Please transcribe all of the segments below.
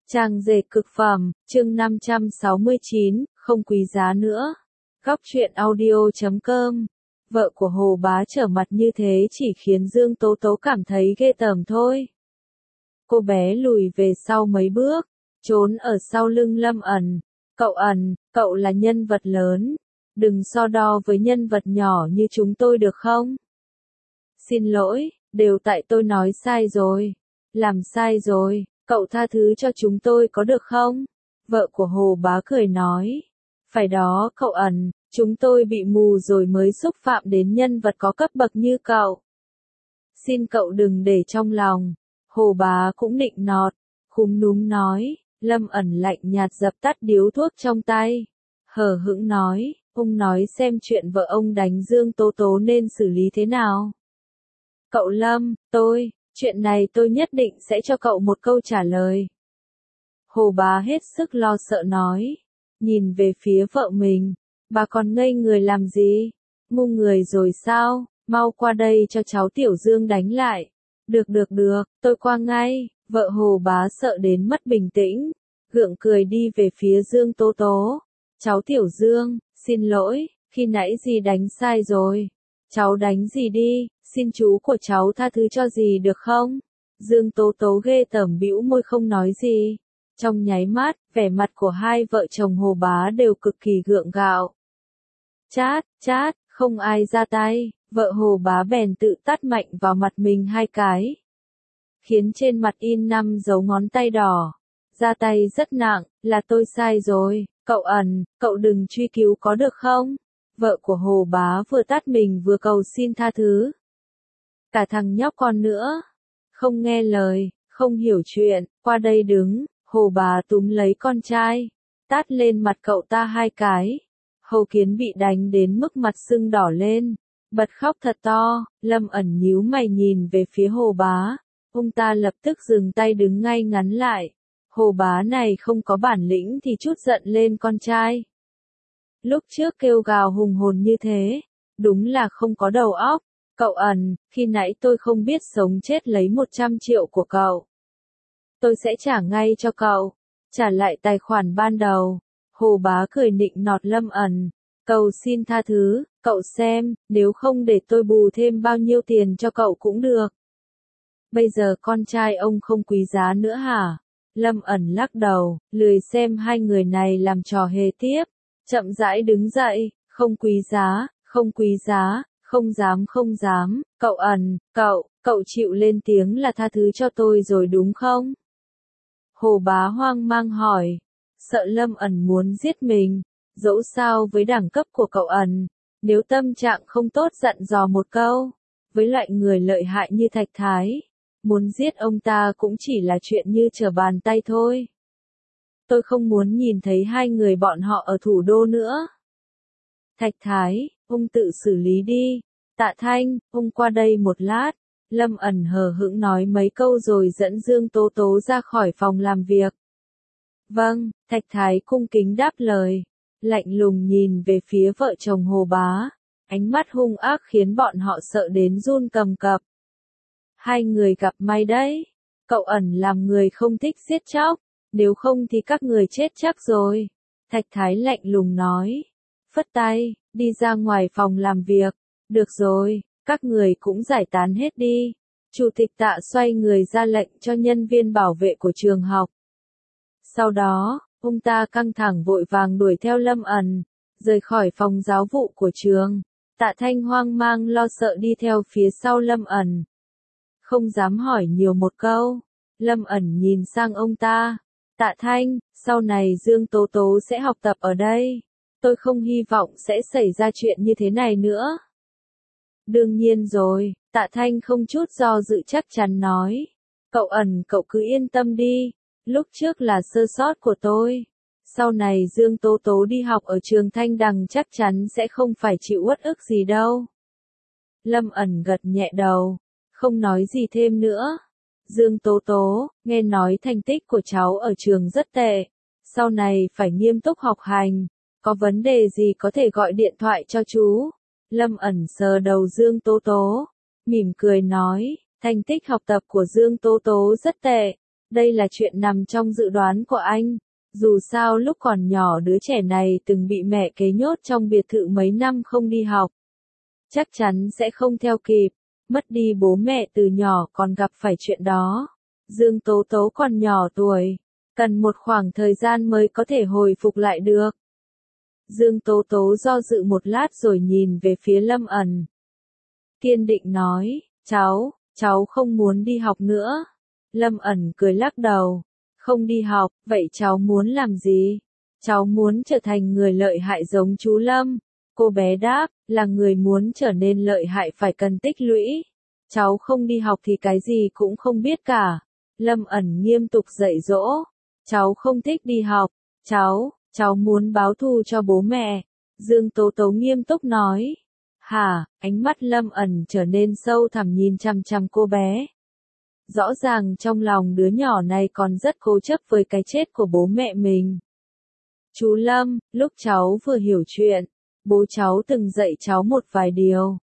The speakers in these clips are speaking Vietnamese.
Trang dệt cực phẩm, chương 569, không quý giá nữa. Góc truyện audio.com. Vợ của Hồ Bá trở mặt như thế chỉ khiến Dương Tố Tố cảm thấy ghê tởm thôi. Cô bé lùi về sau mấy bước, trốn ở sau lưng Lâm Ẩn. Cậu là nhân vật lớn. Đừng so đo với nhân vật nhỏ như chúng tôi được không? Xin lỗi, đều tại tôi nói sai rồi. Làm sai rồi. Cậu tha thứ cho chúng tôi có được không? Vợ của Hồ Bá cười nói. Phải đó cậu Ẩn, chúng tôi bị mù rồi mới xúc phạm đến nhân vật có cấp bậc như cậu. Xin cậu đừng để trong lòng. Hồ Bá cũng nịnh nọt, khúm núm nói. Lâm Ẩn lạnh nhạt dập tắt điếu thuốc trong tay. Hờ hững nói, ông nói xem chuyện vợ ông đánh Dương Tố Tố nên xử lý thế nào. Cậu Lâm, chuyện này tôi nhất định sẽ cho cậu một câu trả lời. Hồ Bá hết sức lo sợ nói, nhìn về phía vợ mình, bà còn ngây người làm gì? Ngu người rồi sao? Mau qua đây cho cháu Tiểu Dương đánh lại. Được, tôi qua ngay. Vợ Hồ Bá sợ đến mất bình tĩnh, gượng cười đi về phía Dương Tố Tố. Cháu Tiểu Dương, xin lỗi, khi nãy dì đánh sai rồi. Cháu đánh dì đi, xin chú của cháu tha thứ cho dì được không? Dương Tố Tố ghê tởm bĩu môi không nói gì. Trong nháy mắt, vẻ mặt của hai vợ chồng Hồ Bá đều cực kỳ gượng gạo. Chát, không ai ra tay, vợ Hồ Bá bèn tự tát mạnh vào mặt mình 2 cái. Khiến trên mặt in 5 dấu ngón tay đỏ. Ra tay rất nặng, là tôi sai rồi, cậu Ẩn, cậu đừng truy cứu có được không? Vợ của Hồ Bá vừa tát mình vừa cầu xin tha thứ. Cả thằng nhóc con nữa. Không nghe lời, không hiểu chuyện, qua đây đứng, Hồ Bá túm lấy con trai, tát lên mặt cậu ta 2 cái. Hồ Kiến bị đánh đến mức mặt sưng đỏ lên, bật khóc thật to. Lâm Ẩn nhíu mày nhìn về phía Hồ Bá, ông ta lập tức dừng tay đứng ngay ngắn lại. Hồ Bá này không có bản lĩnh thì chút giận lên con trai. Lúc trước kêu gào hùng hồn như thế, đúng là không có đầu óc. Cậu Ẩn, khi nãy tôi không biết sống chết lấy 100 triệu của cậu. Tôi sẽ trả ngay cho cậu, trả lại tài khoản ban đầu. Hồ Bá cười nịnh nọt Lâm Ẩn, cầu xin tha thứ, cậu xem, nếu không để tôi bù thêm bao nhiêu tiền cho cậu cũng được. Bây giờ con trai ông không quý giá nữa hả? Lâm Ẩn lắc đầu, lười xem hai người này làm trò hề tiếp, chậm rãi đứng dậy, không quý giá, không dám, cậu Ẩn, cậu chịu lên tiếng là tha thứ cho tôi rồi đúng không? Hồ Bá hoang mang hỏi, sợ Lâm Ẩn muốn giết mình, dẫu sao với đẳng cấp của cậu Ẩn, nếu tâm trạng không tốt dặn dò một câu, với loại người lợi hại như Thạch Thái, muốn giết ông ta cũng chỉ là chuyện như trở bàn tay thôi. Tôi không muốn nhìn thấy hai người bọn họ ở thủ đô nữa. Thạch Thái, ông tự xử lý đi. Tạ Thanh, ông qua đây một lát. Lâm Ẩn hờ hững nói mấy câu rồi dẫn Dương Tố Tố ra khỏi phòng làm việc. Vâng, Thạch Thái cung kính đáp lời. Lạnh lùng nhìn về phía vợ chồng Hồ Bá. Ánh mắt hung ác khiến bọn họ sợ đến run cầm cập. Hai người gặp may đấy. Cậu Ẩn làm người không thích giết chóc. Nếu không thì các người chết chắc rồi. Thạch Thái lạnh lùng nói. Phất tay, đi ra ngoài phòng làm việc. Được rồi, các người cũng giải tán hết đi. Chủ tịch Tạ xoay người ra lệnh cho nhân viên bảo vệ của trường học. Sau đó, ông ta căng thẳng vội vàng đuổi theo Lâm Ẩn, rời khỏi phòng giáo vụ của trường. Tạ Thanh hoang mang lo sợ đi theo phía sau Lâm Ẩn. Không dám hỏi nhiều một câu. Lâm Ẩn nhìn sang ông ta. Tạ Thanh, sau này Dương Tố Tố sẽ học tập ở đây. Tôi không hy vọng sẽ xảy ra chuyện như thế này nữa. Đương nhiên rồi, Tạ Thanh không chút do dự chắc chắn nói. Cậu Ẩn, cậu cứ yên tâm đi. Lúc trước là sơ sót của tôi. Sau này Dương Tố Tố đi học ở trường Thanh Đằng chắc chắn sẽ không phải chịu uất ức gì đâu. Lâm Ẩn gật nhẹ đầu, không nói gì thêm nữa. Dương Tố Tố, nghe nói thành tích của cháu ở trường rất tệ. Sau này phải nghiêm túc học hành. Có vấn đề gì có thể gọi điện thoại cho chú. Lâm Ẩn sờ đầu Dương Tố Tố, mỉm cười nói, thành tích học tập của Dương Tố Tố rất tệ. Đây là chuyện nằm trong dự đoán của anh. Dù sao lúc còn nhỏ đứa trẻ này từng bị mẹ kế nhốt trong biệt thự mấy năm không đi học. Chắc chắn sẽ không theo kịp. Mất đi bố mẹ từ nhỏ còn gặp phải chuyện đó. Dương Tố Tố còn nhỏ tuổi. Cần một khoảng thời gian mới có thể hồi phục lại được. Dương Tố Tố do dự một lát rồi nhìn về phía Lâm Ẩn. Kiên định nói, cháu không muốn đi học nữa. Lâm Ẩn cười lắc đầu. Không đi học, vậy cháu muốn làm gì? Cháu muốn trở thành người lợi hại giống chú Lâm. Cô bé đáp, là người muốn trở nên lợi hại phải cần tích lũy. Cháu không đi học thì cái gì cũng không biết cả. Lâm Ẩn nghiêm túc dạy dỗ. Cháu không thích đi học. Cháu muốn báo thù cho bố mẹ. Dương Tố Tố nghiêm túc nói. Hả, ánh mắt Lâm Ẩn trở nên sâu thẳm nhìn chằm chằm cô bé. Rõ ràng trong lòng đứa nhỏ này còn rất cố chấp với cái chết của bố mẹ mình. Chú Lâm, lúc cháu vừa hiểu chuyện, bố cháu từng dạy cháu một vài điều.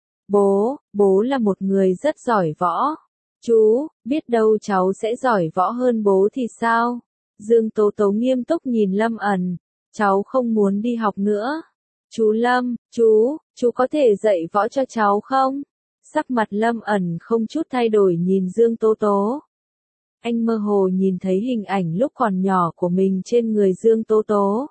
Bố là một người rất giỏi võ. Chú, biết đâu cháu sẽ giỏi võ hơn bố thì sao? Dương Tố Tố nghiêm túc nhìn Lâm Ẩn. Cháu không muốn đi học nữa. Chú Lâm, chú có thể dạy võ cho cháu không? Sắc mặt Lâm Ẩn không chút thay đổi nhìn Dương Tố Tố. Anh mơ hồ nhìn thấy hình ảnh lúc còn nhỏ của mình trên người Dương Tố Tố.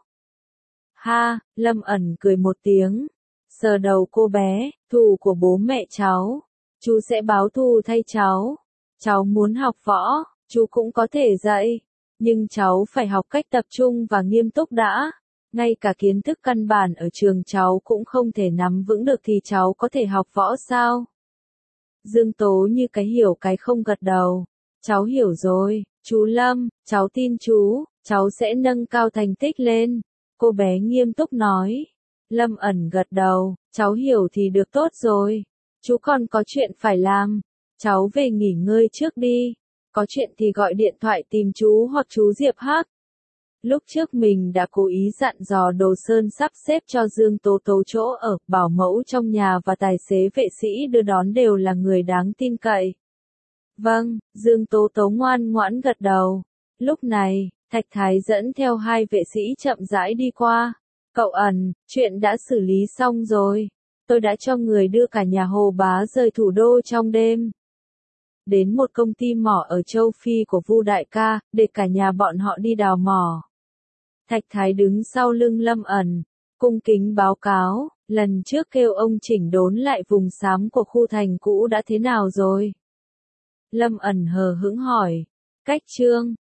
Ha, Lâm Ẩn cười một tiếng. Sờ đầu cô bé, thù của bố mẹ cháu. Chú sẽ báo thù thay cháu. Cháu muốn học võ, chú cũng có thể dạy. Nhưng cháu phải học cách tập trung và nghiêm túc đã. Ngay cả kiến thức căn bản ở trường cháu cũng không thể nắm vững được thì cháu có thể học võ sao? Dương Tố như cái hiểu cái không gật đầu. Cháu hiểu rồi, chú Lâm, cháu tin chú, cháu sẽ nâng cao thành tích lên. Cô bé nghiêm túc nói. Lâm Ẩn gật đầu, cháu hiểu thì được tốt rồi. Chú còn có chuyện phải làm. Cháu về nghỉ ngơi trước đi. Có chuyện thì gọi điện thoại tìm chú hoặc chú Diệp Hắc. Lúc trước mình đã cố ý dặn dò Đồ Sơn sắp xếp cho Dương Tố Tố chỗ ở, bảo mẫu trong nhà và tài xế vệ sĩ đưa đón đều là người đáng tin cậy. Vâng, Dương Tố Tố ngoan ngoãn gật đầu. Lúc này, Thạch Thái dẫn theo hai vệ sĩ chậm rãi đi qua. Cậu Ẩn, chuyện đã xử lý xong rồi. Tôi đã cho người đưa cả nhà Hồ Bá rời thủ đô trong đêm. Đến một công ty mỏ ở châu Phi của Vu đại ca, để cả nhà bọn họ đi đào mỏ. Thạch Thái đứng sau lưng Lâm Ẩn, cung kính báo cáo, lần trước kêu ông chỉnh đốn lại vùng xám của khu thành cũ đã thế nào rồi? Lâm Ẩn hờ hững hỏi, cách Trương,